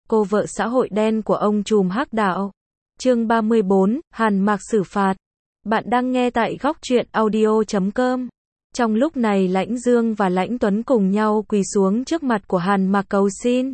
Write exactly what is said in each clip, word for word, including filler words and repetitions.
cô vợ xã hội đen của ông trùm hắc đạo. Chương ba mươi bốn, Hàn Mạc xử phạt. Bạn đang nghe tại góc truyện audio chấm com. Trong lúc này Lãnh Dương và Lãnh Tuấn cùng nhau quỳ xuống trước mặt của Hàn Mạc cầu xin.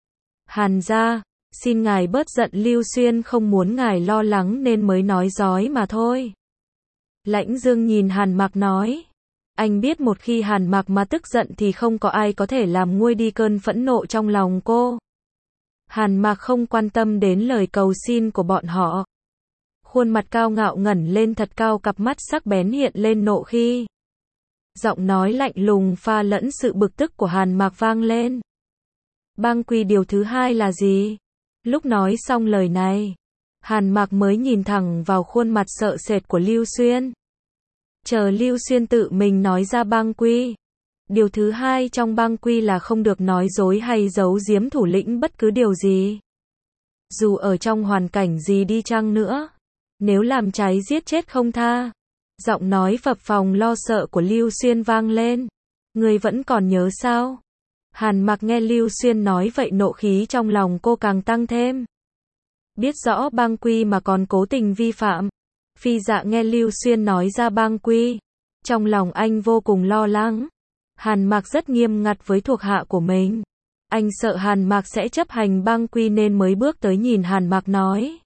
Hàn gia, xin ngài bớt giận, Lưu Xuyên không muốn ngài lo lắng nên mới nói dối mà thôi. Lãnh Dương nhìn Hàn Mạc nói. Anh biết một khi Hàn Mạc mà tức giận thì không có ai có thể làm nguôi đi cơn phẫn nộ trong lòng cô. Hàn Mạc không quan tâm đến lời cầu xin của bọn họ. Khuôn mặt cao ngạo ngẩng lên thật cao, cặp mắt sắc bén hiện lên nộ khí. Giọng nói lạnh lùng pha lẫn sự bực tức của Hàn Mạc vang lên. Bang quy điều thứ hai là gì? Lúc nói xong lời này, Hàn Mạc mới nhìn thẳng vào khuôn mặt sợ sệt của Lưu Xuyên. Chờ Lưu Xuyên tự mình nói ra bang quy. Điều thứ hai trong bang quy là không được nói dối hay giấu giếm thủ lĩnh bất cứ điều gì. Dù ở trong hoàn cảnh gì đi chăng nữa, nếu làm cháy giết chết không tha. Giọng nói phập phồng lo sợ của Lưu Xuyên vang lên. Ngươi vẫn còn nhớ sao? Hàn Mạc nghe Lưu Xuyên nói vậy, nộ khí trong lòng cô càng tăng thêm. Biết rõ bang quy mà còn cố tình vi phạm. Phi Dạ nghe Lưu Xuyên nói ra bang quy, trong lòng anh vô cùng lo lắng. Hàn Mạc rất nghiêm ngặt với thuộc hạ của mình. Anh sợ Hàn Mạc sẽ chấp hành bang quy nên mới bước tới nhìn Hàn Mạc nói.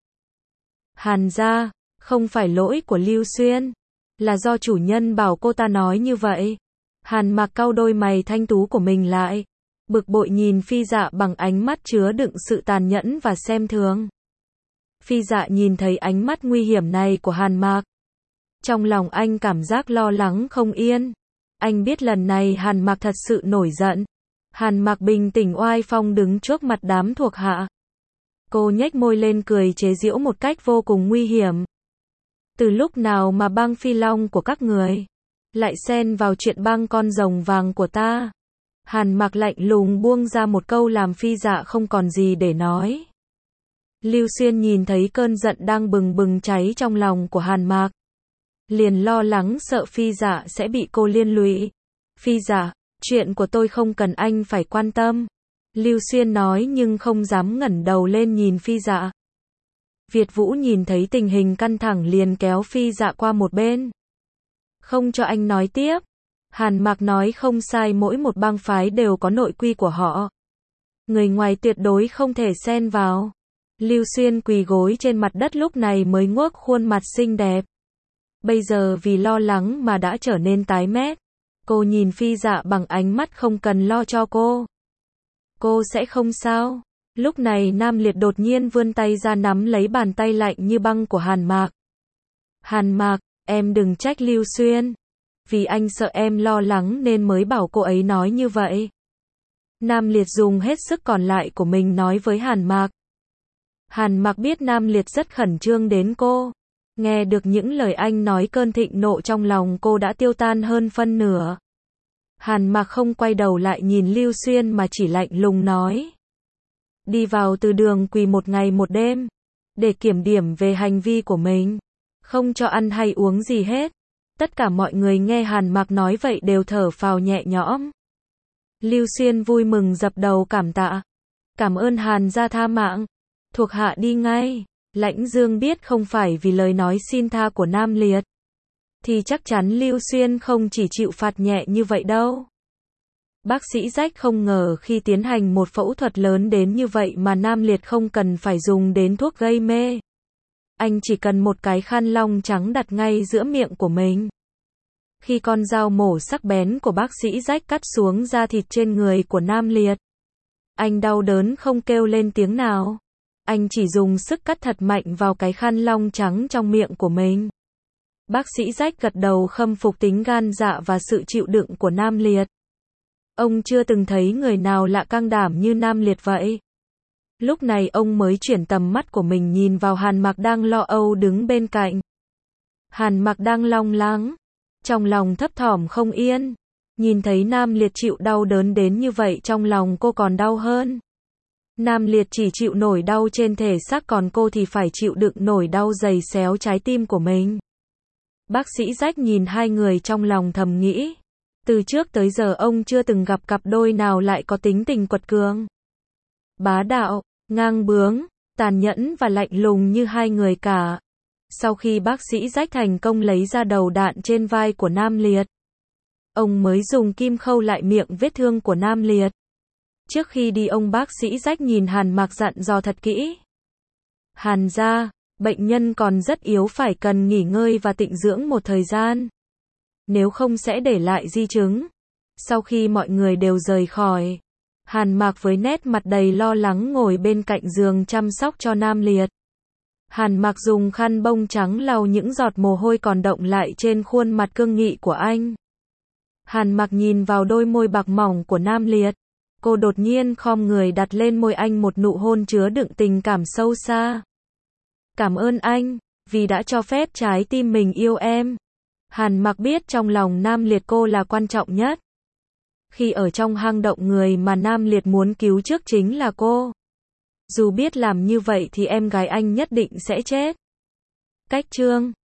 Hàn gia, không phải lỗi của Lưu Xuyên, là do chủ nhân bảo cô ta nói như vậy. Hàn Mạc cau đôi mày thanh tú của mình lại, bực bội nhìn Phi Dạ bằng ánh mắt chứa đựng sự tàn nhẫn và xem thường. Phi Dạ nhìn thấy ánh mắt nguy hiểm này của Hàn Mạc, trong lòng anh cảm giác lo lắng không yên. Anh biết lần này Hàn Mạc thật sự nổi giận. Hàn Mạc bình tĩnh oai phong đứng trước mặt đám thuộc hạ. Cô nhếch môi lên cười chế giễu một cách vô cùng nguy hiểm. Từ lúc nào mà bang Phi Long của các người lại xen vào chuyện bang con rồng vàng của ta? Hàn Mạc lạnh lùng buông ra một câu làm Phi Dạ không còn gì để nói. Lưu Xuyên nhìn thấy cơn giận đang bừng bừng cháy trong lòng của Hàn Mạc, liền lo lắng sợ Phi Dạ sẽ bị cô liên lụy. Phi Dạ, chuyện của tôi không cần anh phải quan tâm. Lưu Xuyên nói nhưng không dám ngẩng đầu lên nhìn Phi Dạ. Việt Vũ nhìn thấy tình hình căng thẳng liền kéo Phi Dạ qua một bên. Không cho anh nói tiếp. Hàn Mạc nói không sai, mỗi một bang phái đều có nội quy của họ. Người ngoài tuyệt đối không thể xen vào. Lưu Xuyên quỳ gối trên mặt đất lúc này mới ngước khuôn mặt xinh đẹp. Bây giờ vì lo lắng mà đã trở nên tái mét. Cô nhìn Phi Dạ bằng ánh mắt không cần lo cho cô. Cô sẽ không sao. Lúc này Nam Liệt đột nhiên vươn tay ra nắm lấy bàn tay lạnh như băng của Hàn Mạc. Hàn Mạc, em đừng trách Lưu Xuyên. Vì anh sợ em lo lắng nên mới bảo cô ấy nói như vậy. Nam Liệt dùng hết sức còn lại của mình nói với Hàn Mạc. Hàn Mạc biết Nam Liệt rất khẩn trương đến cô. Nghe được những lời anh nói, cơn thịnh nộ trong lòng cô đã tiêu tan hơn phân nửa. Hàn Mạc không quay đầu lại nhìn Lưu Xuyên mà chỉ lạnh lùng nói. Đi vào từ đường quỳ một ngày một đêm, để kiểm điểm về hành vi của mình. Không cho ăn hay uống gì hết. Tất cả mọi người nghe Hàn Mạc nói vậy đều thở phào nhẹ nhõm. Lưu Xuyên vui mừng dập đầu cảm tạ. Cảm ơn Hàn gia tha mạng. Thuộc hạ đi ngay. Lãnh Dương biết không phải vì lời nói xin tha của Nam Liệt, thì chắc chắn Lưu Xuyên không chỉ chịu phạt nhẹ như vậy đâu. Bác sĩ Rách không ngờ khi tiến hành một phẫu thuật lớn đến như vậy mà Nam Liệt không cần phải dùng đến thuốc gây mê. Anh chỉ cần một cái khăn lông trắng đặt ngay giữa miệng của mình. Khi con dao mổ sắc bén của bác sĩ Rách cắt xuống da thịt trên người của Nam Liệt, anh đau đớn không kêu lên tiếng nào. Anh chỉ dùng sức cắt thật mạnh vào cái khăn lông trắng trong miệng của mình. Bác sĩ Rách gật đầu khâm phục tính gan dạ và sự chịu đựng của Nam Liệt. Ông chưa từng thấy người nào lạ can đảm như Nam Liệt vậy. Lúc này ông mới chuyển tầm mắt của mình nhìn vào Hàn Mạc đang lo âu đứng bên cạnh. Hàn Mạc đang long lắng, trong lòng thấp thỏm không yên. Nhìn thấy Nam Liệt chịu đau đớn đến như vậy, trong lòng cô còn đau hơn. Nam Liệt chỉ chịu nổi đau trên thể xác, còn cô thì phải chịu đựng nổi đau giày xéo trái tim của mình. Bác sĩ Rách nhìn hai người trong lòng thầm nghĩ. Từ trước tới giờ ông chưa từng gặp cặp đôi nào lại có tính tình quật cường, bá đạo, ngang bướng, tàn nhẫn và lạnh lùng như hai người cả. Sau khi bác sĩ Rách thành công lấy ra đầu đạn trên vai của Nam Liệt, ông mới dùng kim khâu lại miệng vết thương của Nam Liệt. Trước khi đi ông bác sĩ Rách nhìn Hàn Mạc dặn dò thật kỹ. Hàn gia, bệnh nhân còn rất yếu phải cần nghỉ ngơi và tịnh dưỡng một thời gian. Nếu không sẽ để lại di chứng. Sau khi mọi người đều rời khỏi, Hàn Mạc với nét mặt đầy lo lắng ngồi bên cạnh giường chăm sóc cho Nam Liệt. Hàn Mạc dùng khăn bông trắng lau những giọt mồ hôi còn đọng lại trên khuôn mặt cương nghị của anh. Hàn Mạc nhìn vào đôi môi bạc mỏng của Nam Liệt. Cô đột nhiên khom người đặt lên môi anh một nụ hôn chứa đựng tình cảm sâu xa. Cảm ơn anh, vì đã cho phép trái tim mình yêu em. Hàn Mạc biết trong lòng Nam Liệt cô là quan trọng nhất. Khi ở trong hang động người mà Nam Liệt muốn cứu trước chính là cô. Dù biết làm như vậy thì em gái anh nhất định sẽ chết. Cách chương